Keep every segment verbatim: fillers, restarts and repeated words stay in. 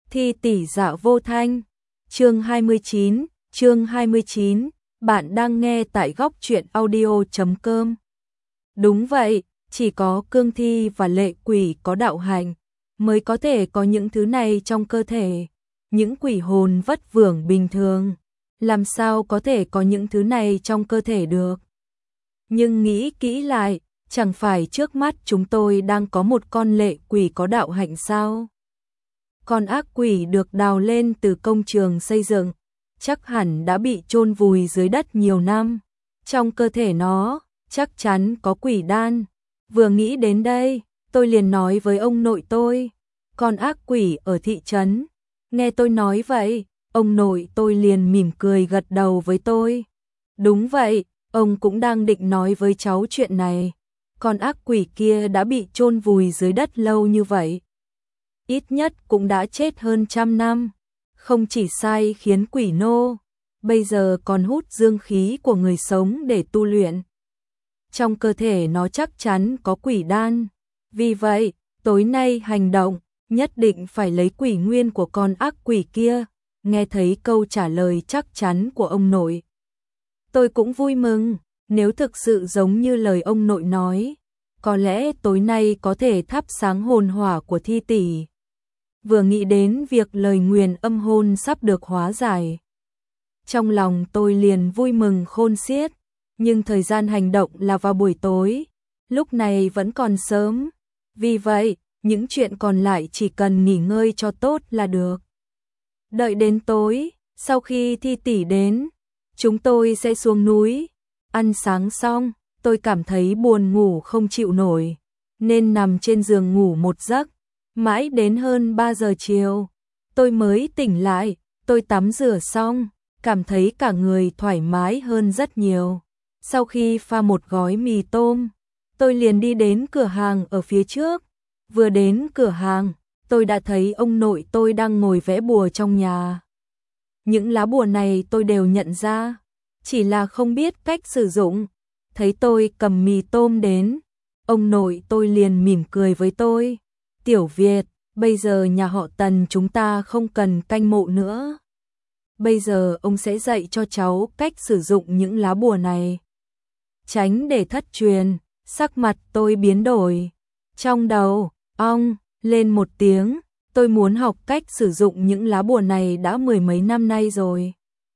Thi tỷ dạ vô thanh. Chương hai mươi chín, chương hai mươi chín, bạn đang nghe tại góc truyện audio chấm com. Đúng vậy, chỉ có cương thi và lệ quỷ có đạo hạnh mới có thể có những thứ này trong cơ thể. Những quỷ hồn vất vưởng bình thường, làm sao có thể có những thứ này trong cơ thể được. Nhưng nghĩ kỹ lại, chẳng phải trước mắt chúng tôi đang có một con lệ quỷ có đạo hạnh sao? Con ác quỷ được đào lên từ công trường xây dựng, chắc hẳn đã bị chôn vùi dưới đất nhiều năm. Trong cơ thể nó, chắc chắn có quỷ đan. Vừa nghĩ đến đây, tôi liền nói với ông nội tôi, con ác quỷ ở thị trấn. Nghe tôi nói vậy, ông nội tôi liền mỉm cười gật đầu với tôi. Đúng vậy, ông cũng đang định nói với cháu chuyện này. Con ác quỷ kia đã bị chôn vùi dưới đất lâu như vậy. Ít nhất cũng đã chết hơn trăm năm. Không chỉ sai khiến quỷ nô, bây giờ còn hút dương khí của người sống để tu luyện. Trong cơ thể nó chắc chắn có quỷ đan. Vì vậy, tối nay hành động, nhất định phải lấy quỷ nguyên của con ác quỷ kia. Nghe thấy câu trả lời chắc chắn của ông nội, tôi cũng vui mừng. Nếu thực sự giống như lời ông nội nói, có lẽ tối nay có thể thắp sáng hồn hỏa của Thi tỷ. Vừa nghĩ đến việc lời nguyền âm hồn sắp được hóa giải, trong lòng tôi liền vui mừng khôn xiết. Nhưng thời gian hành động là vào buổi tối, lúc này vẫn còn sớm. Vì vậy, những chuyện còn lại chỉ cần nghỉ ngơi cho tốt là được. Đợi đến tối, sau khi Thi tỷ đến, chúng tôi sẽ xuống núi. Ăn sáng xong, tôi cảm thấy buồn ngủ không chịu nổi, nên nằm trên giường ngủ một giấc. Mãi đến hơn ba giờ chiều, tôi mới tỉnh lại. Tôi tắm rửa xong, cảm thấy cả người thoải mái hơn rất nhiều. Sau khi pha một gói mì tôm, tôi liền đi đến cửa hàng ở phía trước. Vừa đến cửa hàng, tôi đã thấy ông nội tôi đang ngồi vẽ bùa trong nhà. Những lá bùa này tôi đều nhận ra, chỉ là không biết cách sử dụng. Thấy tôi cầm mì tôm đến, ông nội tôi liền mỉm cười với tôi. Tiểu Việt, bây giờ nhà họ Tần chúng ta không cần canh mộ nữa. Bây giờ ông sẽ dạy cho cháu cách sử dụng những lá bùa này. Tránh để thất truyền. Sắc mặt tôi biến đổi. Trong đầu, ong, lên một tiếng. Tôi muốn học cách sử dụng những lá bùa này đã mười mấy năm nay rồi.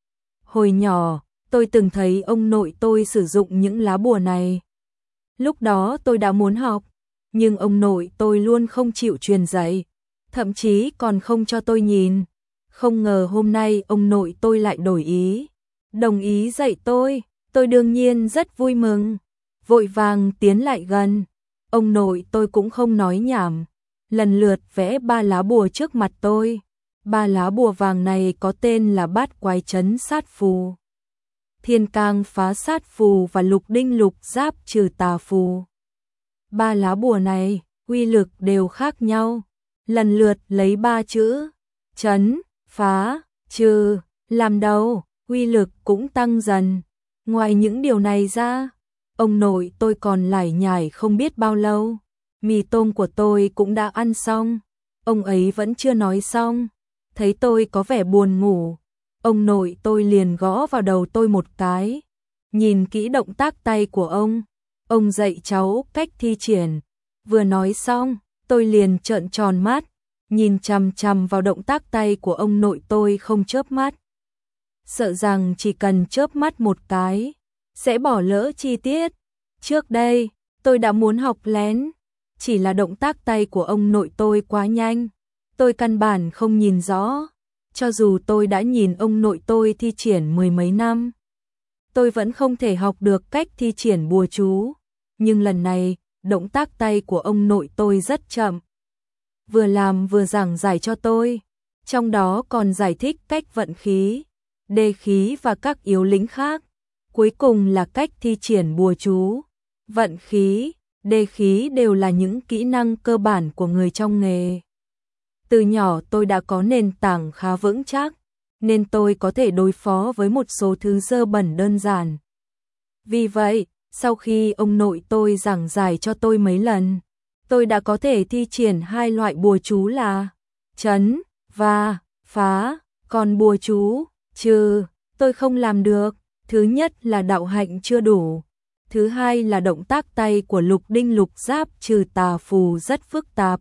Hồi nhỏ, tôi từng thấy ông nội tôi sử dụng những lá bùa này. Lúc đó tôi đã muốn học, nhưng ông nội tôi luôn không chịu truyền dạy, thậm chí còn không cho tôi nhìn. Không ngờ hôm nay ông nội tôi lại đổi ý, đồng ý dạy tôi. Tôi đương nhiên rất vui mừng, vội vàng tiến lại gần. Ông nội tôi cũng không nói nhảm, lần lượt vẽ ba lá bùa trước mặt tôi. Ba lá bùa vàng này có tên là Bát Quái Trấn Sát Phù, Thiên Cang Phá Sát Phù và Lục Đinh Lục Giáp Trừ Tà Phù. Ba lá bùa này, uy lực đều khác nhau, lần lượt lấy ba chữ trấn, phá, trừ làm đầu, uy lực cũng tăng dần. Ngoài những điều này ra, ông nội tôi còn lải nhải không biết bao lâu. Mì tôm của tôi cũng đã ăn xong, ông ấy vẫn chưa nói xong. Thấy tôi có vẻ buồn ngủ, ông nội tôi liền gõ vào đầu tôi một cái. Nhìn kỹ động tác tay của ông, ông dạy cháu cách thi triển. Vừa nói xong, tôi liền trợn tròn mắt, nhìn chằm chằm vào động tác tay của ông nội tôi không chớp mắt. Sợ rằng chỉ cần chớp mắt một cái, sẽ bỏ lỡ chi tiết. Trước đây, tôi đã muốn học lén, chỉ là động tác tay của ông nội tôi quá nhanh, tôi căn bản không nhìn rõ. Cho dù tôi đã nhìn ông nội tôi thi triển mười mấy năm, tôi vẫn không thể học được cách thi triển bùa chú. Nhưng lần này, động tác tay của ông nội tôi rất chậm. Vừa làm vừa giảng giải cho tôi, trong đó còn giải thích cách vận khí, đề khí và các yếu lĩnh khác. Cuối cùng là cách thi triển bùa chú. Vận khí, đề khí đều là những kỹ năng cơ bản của người trong nghề. Từ nhỏ tôi đã có nền tảng khá vững chắc, nên tôi có thể đối phó với một số thứ dơ bẩn đơn giản. Vì vậy, sau khi ông nội tôi giảng giải cho tôi mấy lần, tôi đã có thể thi triển hai loại bùa chú là trấn và phá, còn bùa chú, trừ, tôi không làm được. Thứ nhất là đạo hạnh chưa đủ. Thứ hai là động tác tay của lục đinh lục giáp trừ tà phù rất phức tạp.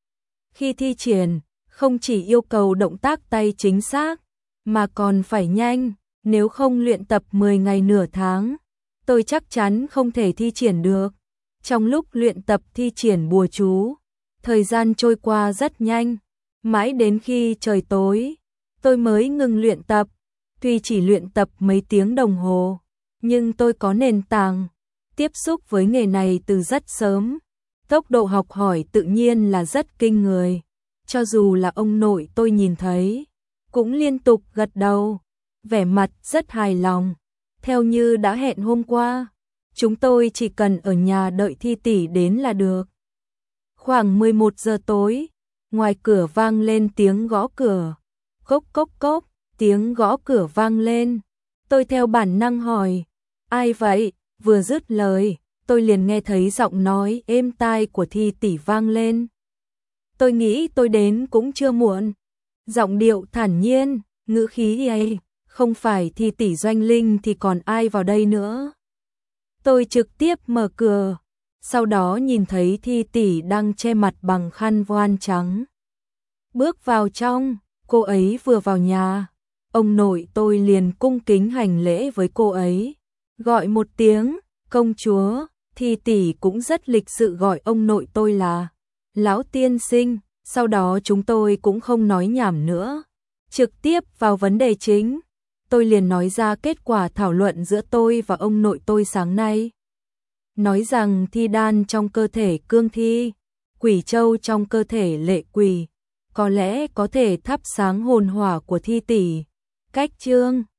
Khi thi triển, không chỉ yêu cầu động tác tay chính xác, mà còn phải nhanh, nếu không luyện tập mười ngày nửa tháng, tôi chắc chắn không thể thi triển được. Trong lúc luyện tập thi triển bùa chú, thời gian trôi qua rất nhanh, mãi đến khi trời tối, tôi mới ngừng luyện tập. Tuy chỉ luyện tập mấy tiếng đồng hồ, nhưng tôi có nền tảng, tiếp xúc với nghề này từ rất sớm. Tốc độ học hỏi tự nhiên là rất kinh người. Cho dù là ông nội tôi nhìn thấy, cũng liên tục gật đầu, vẻ mặt rất hài lòng. Theo như đã hẹn hôm qua, chúng tôi chỉ cần ở nhà đợi Thi tỷ đến là được. Khoảng mười một giờ tối, ngoài cửa vang lên tiếng gõ cửa. Cốc cốc cốc, tiếng gõ cửa vang lên. Tôi theo bản năng hỏi, ai vậy? Vừa dứt lời, tôi liền nghe thấy giọng nói êm tai của Thi tỷ vang lên. Tôi nghĩ tôi đến cũng chưa muộn. Giọng điệu thản nhiên, ngữ khí ấy, không phải Thi tỷ Doanh Linh thì còn ai vào đây nữa. Tôi trực tiếp mở cửa, sau đó nhìn thấy Thi tỷ đang che mặt bằng khăn voan trắng. Bước vào trong, cô ấy vừa vào nhà, ông nội tôi liền cung kính hành lễ với cô ấy, gọi một tiếng công chúa. Thi tỷ cũng rất lịch sự gọi ông nội tôi là lão tiên sinh. Sau đó chúng tôi cũng không nói nhảm nữa, trực tiếp vào vấn đề chính. Tôi liền nói ra kết quả thảo luận giữa tôi và ông nội tôi sáng nay. Nói rằng thi đan trong cơ thể cương thi, quỷ châu trong cơ thể lệ quỷ, có lẽ có thể thắp sáng hồn hỏa của Thi tỷ. Cách chương